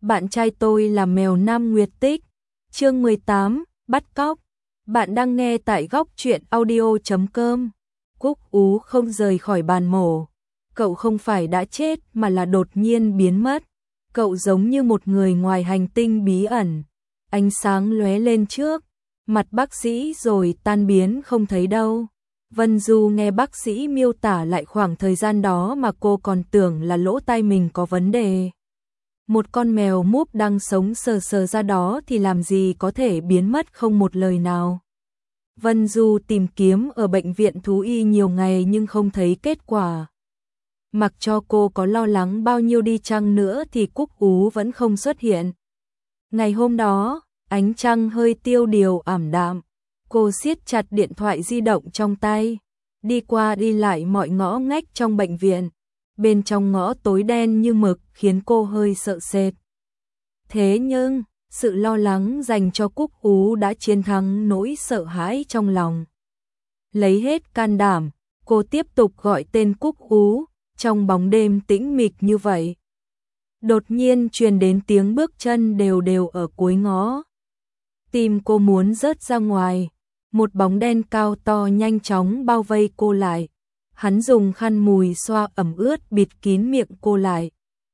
Bạn trai tôi là mèo Nam Nguyệt Tích. Chương 18, bắt cóc. Bạn đang nghe tại góc truyện audio.com. Cúc Ú không rời khỏi bàn mổ. Cậu không phải đã chết mà là đột nhiên biến mất. Cậu giống như một người ngoài hành tinh bí ẩn. Ánh sáng lóe lên trước mặt bác sĩ rồi tan biến không thấy đâu. Vân Du nghe bác sĩ miêu tả lại khoảng thời gian đó mà cô còn tưởng là lỗ tai mình có vấn đề. Một con mèo múp đang sống sờ sờ ra đó thì làm gì có thể biến mất không một lời nào. Vân Du tìm kiếm ở bệnh viện thú y nhiều ngày nhưng không thấy kết quả. Mặc cho cô có lo lắng bao nhiêu đi chăng nữa thì Cúc Ú vẫn không xuất hiện. Ngày hôm đó, ánh trăng hơi tiêu điều ảm đạm. Cô siết chặt điện thoại di động trong tay, đi qua đi lại mọi ngõ ngách trong bệnh viện. Bên trong ngõ tối đen như mực khiến cô hơi sợ sệt. Thế nhưng, sự lo lắng dành cho Cúc Ú đã chiến thắng nỗi sợ hãi trong lòng. Lấy hết can đảm, cô tiếp tục gọi tên Cúc Ú, trong bóng đêm tĩnh mịch như vậy. Đột nhiên truyền đến tiếng bước chân đều đều ở cuối ngõ. Tim cô muốn rớt ra ngoài, một bóng đen cao to nhanh chóng bao vây cô lại. Hắn dùng khăn mùi xoa ẩm ướt bịt kín miệng cô lại.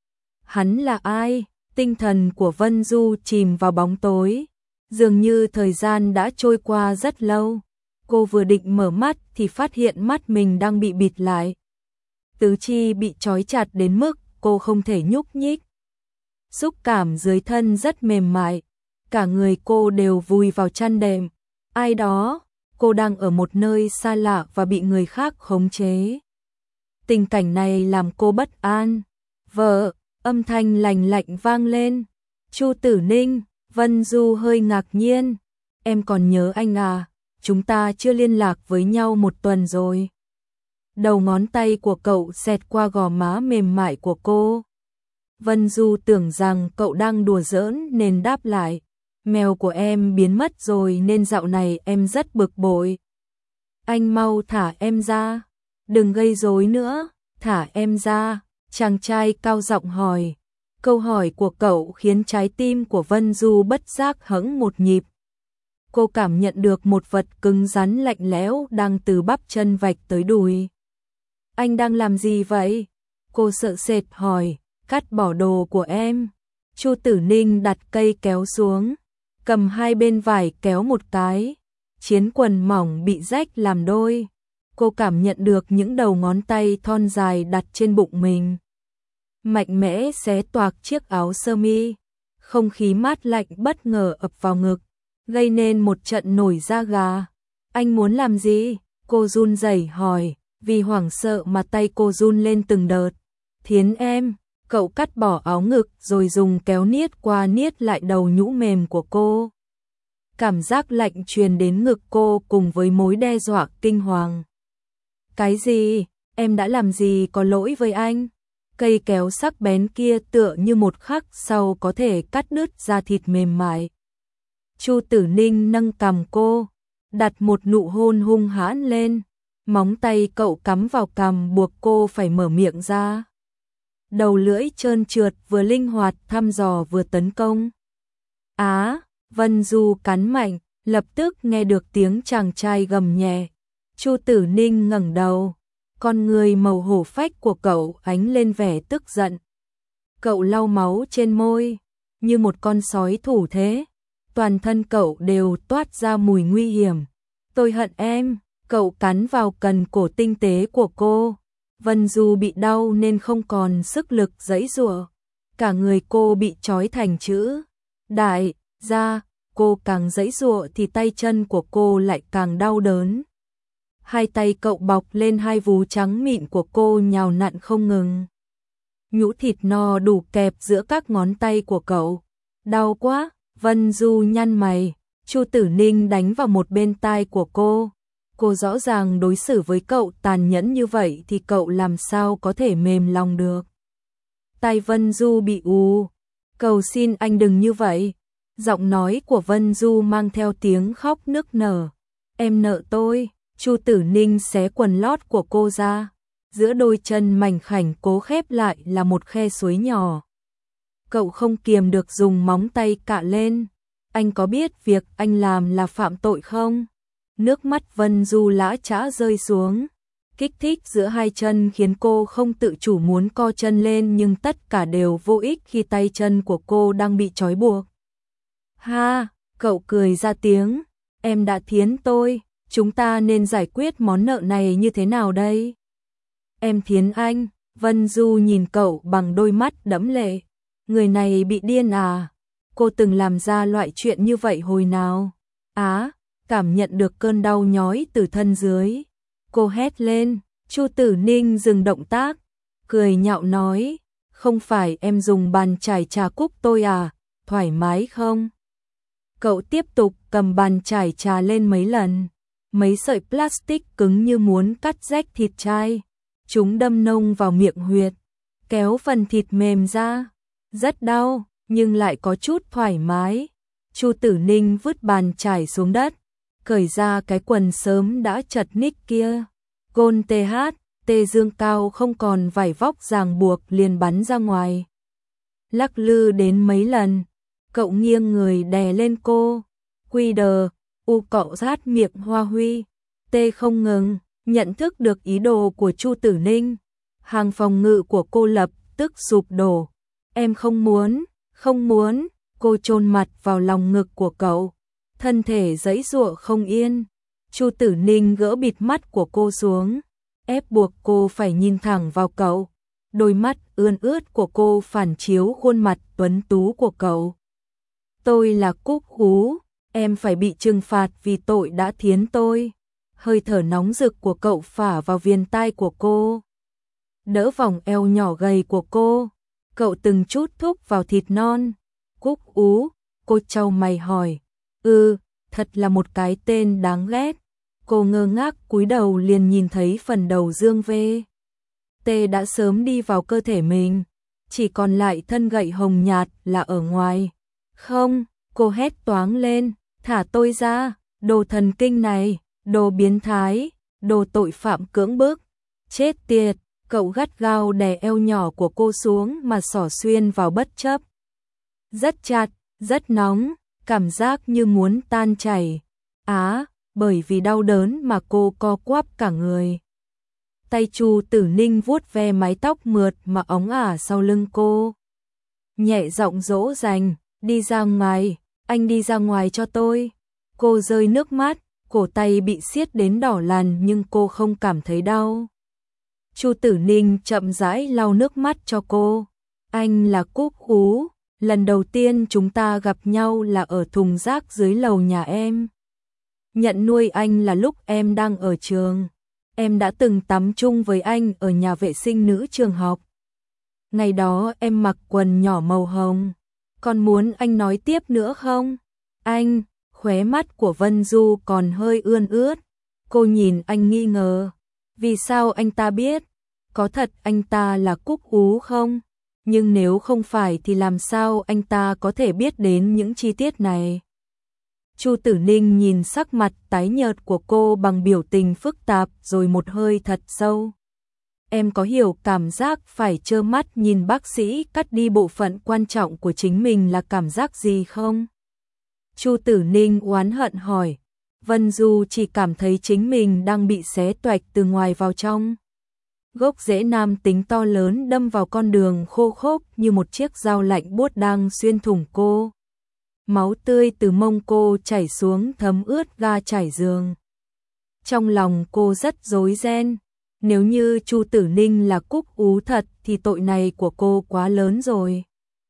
Hắn là ai? Tinh thần của Vân Du chìm vào bóng tối. Dường như thời gian đã trôi qua rất lâu. Cô vừa định mở mắt thì phát hiện mắt mình đang bị bịt lại. Tứ chi bị trói chặt đến mức cô không thể nhúc nhích. Xúc cảm dưới thân rất mềm mại. Cả người cô đều vùi vào chăn đệm. Ai đó? Cô đang ở một nơi xa lạ và bị người khác khống chế. Tình cảnh này làm cô bất an. Vợ, âm thanh lành lạnh vang lên. Chu Tử Ninh. Vân Du hơi ngạc nhiên. Em còn nhớ anh à? Chúng ta chưa liên lạc với nhau một tuần rồi. Đầu ngón tay của cậu xẹt qua gò má mềm mại của cô. Vân Du tưởng rằng cậu đang đùa giỡn nên đáp lại. Mèo của em biến mất rồi nên dạo này em rất bực bội. Anh mau thả em ra. Đừng gây rối nữa, thả em ra. Chàng trai cao giọng hỏi. Câu hỏi của cậu khiến trái tim của Vân Du bất giác hững một nhịp. Cô cảm nhận được một vật cứng rắn lạnh lẽo đang từ bắp chân vạch tới đùi. Anh đang làm gì vậy? Cô sợ sệt hỏi. Cắt bỏ đồ của em. Chu Tử Ninh đặt cây kéo xuống, cầm hai bên vải kéo một cái. Chiến quần mỏng bị rách làm đôi. Cô cảm nhận được những đầu ngón tay thon dài đặt trên bụng mình. Mạnh mẽ xé toạc chiếc áo sơ mi. Không khí mát lạnh bất ngờ ập vào ngực, gây nên một trận nổi da gà. Anh muốn làm gì? Cô run rẩy hỏi, vì hoảng sợ mà tay cô run lên từng đợt. Thiến em. Cậu cắt bỏ áo ngực rồi dùng kéo niết qua niết lại đầu nhũ mềm của cô. Cảm giác lạnh truyền đến ngực cô cùng với mối đe dọa kinh hoàng. Cái gì? Em đã làm gì có lỗi với anh? Cây kéo sắc bén kia tựa như một khắc sau có thể cắt đứt da thịt mềm mại. Chu Tử Ninh nâng cằm cô, đặt một nụ hôn hung hãn lên. Móng tay cậu cắm vào cằm buộc cô phải mở miệng ra. Đầu lưỡi trơn trượt vừa linh hoạt thăm dò vừa tấn công. Á, Vân Du cắn mạnh, lập tức nghe được tiếng chàng trai gầm nhẹ. Chu Tử Ninh ngẩng đầu, con người màu hổ phách của cậu ánh lên vẻ tức giận. Cậu lau máu trên môi, như một con sói thủ thế. Toàn thân cậu đều toát ra mùi nguy hiểm. Tôi hận em, cậu cắn vào cần cổ tinh tế của cô. Vân Du bị đau nên không còn sức lực giãy giụa. Cả người cô bị trói thành chữ đại ra. Cô càng giãy giụa thì tay chân của cô lại càng đau đớn. Hai tay cậu bọc lên hai vú trắng mịn của cô nhào nặn không ngừng. Nhũ thịt no đủ kẹp giữa các ngón tay của cậu. Đau quá. Vân Du nhăn mày. Chu Tử Ninh đánh vào một bên tai của cô. Cô rõ ràng đối xử với cậu tàn nhẫn như vậy thì cậu làm sao có thể mềm lòng được. Tai Vân Du bị ù. Cầu xin anh đừng như vậy. Giọng nói của Vân Du mang theo tiếng khóc nức nở. Em nợ tôi. Chu Tử Ninh xé quần lót của cô ra. Giữa đôi chân mảnh khảnh cố khép lại là một khe suối nhỏ. Cậu không kiềm được dùng móng tay cạ lên. Anh có biết việc anh làm là phạm tội không? Nước mắt Vân Du lã chã rơi xuống. Kích thích giữa hai chân khiến cô không tự chủ muốn co chân lên, nhưng tất cả đều vô ích khi tay chân của cô đang bị trói buộc. Ha, cậu cười ra tiếng. Em đã thiến tôi, chúng ta nên giải quyết món nợ này như thế nào đây? Em thiến anh. Vân Du nhìn cậu bằng đôi mắt đẫm lệ. Người này bị điên à? Cô từng làm ra loại chuyện như vậy hồi nào? Á, cảm nhận được cơn đau nhói từ thân dưới. Cô hét lên. Chu Tử Ninh dừng động tác, cười nhạo nói, không phải em dùng bàn chải trà cúc tôi à, thoải mái không? Cậu tiếp tục cầm bàn chải trà lên mấy lần, mấy sợi plastic cứng như muốn cắt rách thịt chai. Chúng đâm nông vào miệng huyệt, kéo phần thịt mềm ra. Rất đau, nhưng lại có chút thoải mái. Chu Tử Ninh vứt bàn chải xuống đất, cởi ra cái quần sớm đã chật ních kia. Gôn tê dương cao không còn vải vóc ràng buộc liền bắn ra ngoài. Lắc lư đến mấy lần, cậu nghiêng người đè lên cô. Quy đờ, u cậu rát miệng Hoa Huy. Tê không ngừng, nhận thức được ý đồ của Chu Tử Ninh. Hàng phòng ngự của cô lập tức sụp đổ. Em không muốn, cô chôn mặt vào lòng ngực của cậu. Thân thể giãy giụa không yên. Chu Tử Ninh gỡ bịt mắt của cô xuống, ép buộc cô phải nhìn thẳng vào cậu. Đôi mắt ươn ướt của cô phản chiếu khuôn mặt tuấn tú của cậu. Tôi là Cúc Ú, em phải bị trừng phạt vì tội đã thiến tôi. Hơi thở nóng rực của cậu phả vào viền tai của cô, đỡ vòng eo nhỏ gầy của cô. Cậu từng chút thúc vào thịt non. Cúc Ú, cô chau mày hỏi. Thật là một cái tên đáng ghét. Cô ngơ ngác cúi đầu liền nhìn thấy phần đầu Dương V.T đã sớm đi vào cơ thể mình, chỉ còn lại thân gậy hồng nhạt là ở ngoài. Không, cô hét toáng lên, thả tôi ra, đồ thần kinh này, đồ biến thái, đồ tội phạm cưỡng bức. Chết tiệt, cậu gắt gao đè eo nhỏ của cô xuống mà xỏ xuyên vào bất chấp. Rất chặt, rất nóng, cảm giác như muốn tan chảy. Bởi vì đau đớn mà cô co quắp cả người. Tay Chu Tử Ninh vuốt ve mái tóc mượt mà óng ả sau lưng cô. Nhẹ giọng dỗ dành, đi ra ngoài, anh đi ra ngoài cho tôi. Cô rơi nước mắt, cổ tay bị siết đến đỏ lằn nhưng cô không cảm thấy đau. Chu Tử Ninh chậm rãi lau nước mắt cho cô. Anh là Cúc Ú, lần đầu tiên chúng ta gặp nhau là ở thùng rác dưới lầu nhà em. Nhận nuôi anh là lúc em đang ở trường. Em đã từng tắm chung với anh ở nhà vệ sinh nữ trường học. Ngày đó em mặc quần nhỏ màu hồng. Còn muốn anh nói tiếp nữa không? Anh, khóe mắt của Vân Du còn hơi ươn ướt. Cô nhìn anh nghi ngờ. Vì sao anh ta biết? Có thật anh ta là Cúc Ú không? Nhưng nếu không phải thì làm sao anh ta có thể biết đến những chi tiết này? Chu Tử Ninh nhìn sắc mặt tái nhợt của cô bằng biểu tình phức tạp rồi một hơi thật sâu. Em có hiểu cảm giác phải trơ mắt nhìn bác sĩ cắt đi bộ phận quan trọng của chính mình là cảm giác gì không? Chu Tử Ninh oán hận hỏi. Vân Du chỉ cảm thấy chính mình đang bị xé toạch từ ngoài vào trong. Gốc rễ nam tính to lớn đâm vào con đường khô khốc như một chiếc dao lạnh buốt đang xuyên thủng cô. Máu tươi từ mông cô chảy xuống thấm ướt ga trải giường. Trong lòng cô rất rối ren. Nếu như Chu Tử Ninh là Cúc Ú thật thì tội này của cô quá lớn rồi.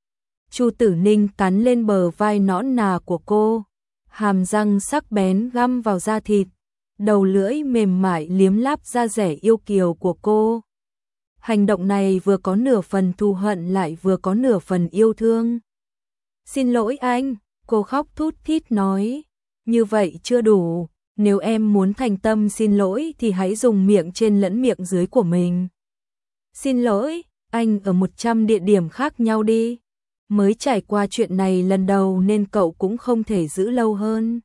Chu Tử Ninh cắn lên bờ vai nõn nà của cô, hàm răng sắc bén găm vào da thịt, đầu lưỡi mềm mại liếm láp da dẻ yêu kiều của cô. Hành động này vừa có nửa phần thù hận lại vừa có nửa phần yêu thương. Xin lỗi anh, cô khóc thút thít nói. Như vậy chưa đủ, nếu em muốn thành tâm xin lỗi thì hãy dùng miệng trên lẫn miệng dưới của mình. Xin lỗi, anh ở 100 địa điểm khác nhau đi. Mới trải qua chuyện này lần đầu nên cậu cũng không thể giữ lâu hơn.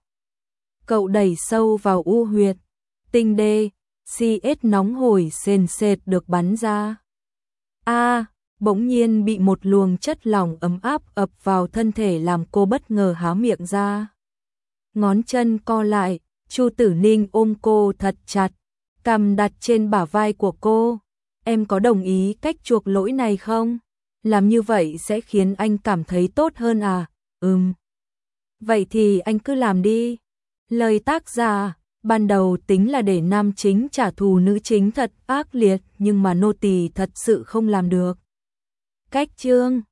Cậu đẩy sâu vào u huyệt, tinh đê, CS nóng hổi sền sệt được bắn ra. bỗng nhiên bị một luồng chất lỏng ấm áp ập vào thân thể làm cô bất ngờ há miệng ra. Ngón chân co lại, Chu Tử Ninh ôm cô thật chặt, cằm đặt trên bả vai của cô. Em có đồng ý cách chuộc lỗi này không? Làm như vậy sẽ khiến anh cảm thấy tốt hơn à? Vậy thì anh cứ làm đi. Lời tác giả, ban đầu tính là để nam chính trả thù nữ chính thật ác liệt, nhưng mà nô tỳ thật sự không làm được. Cách chương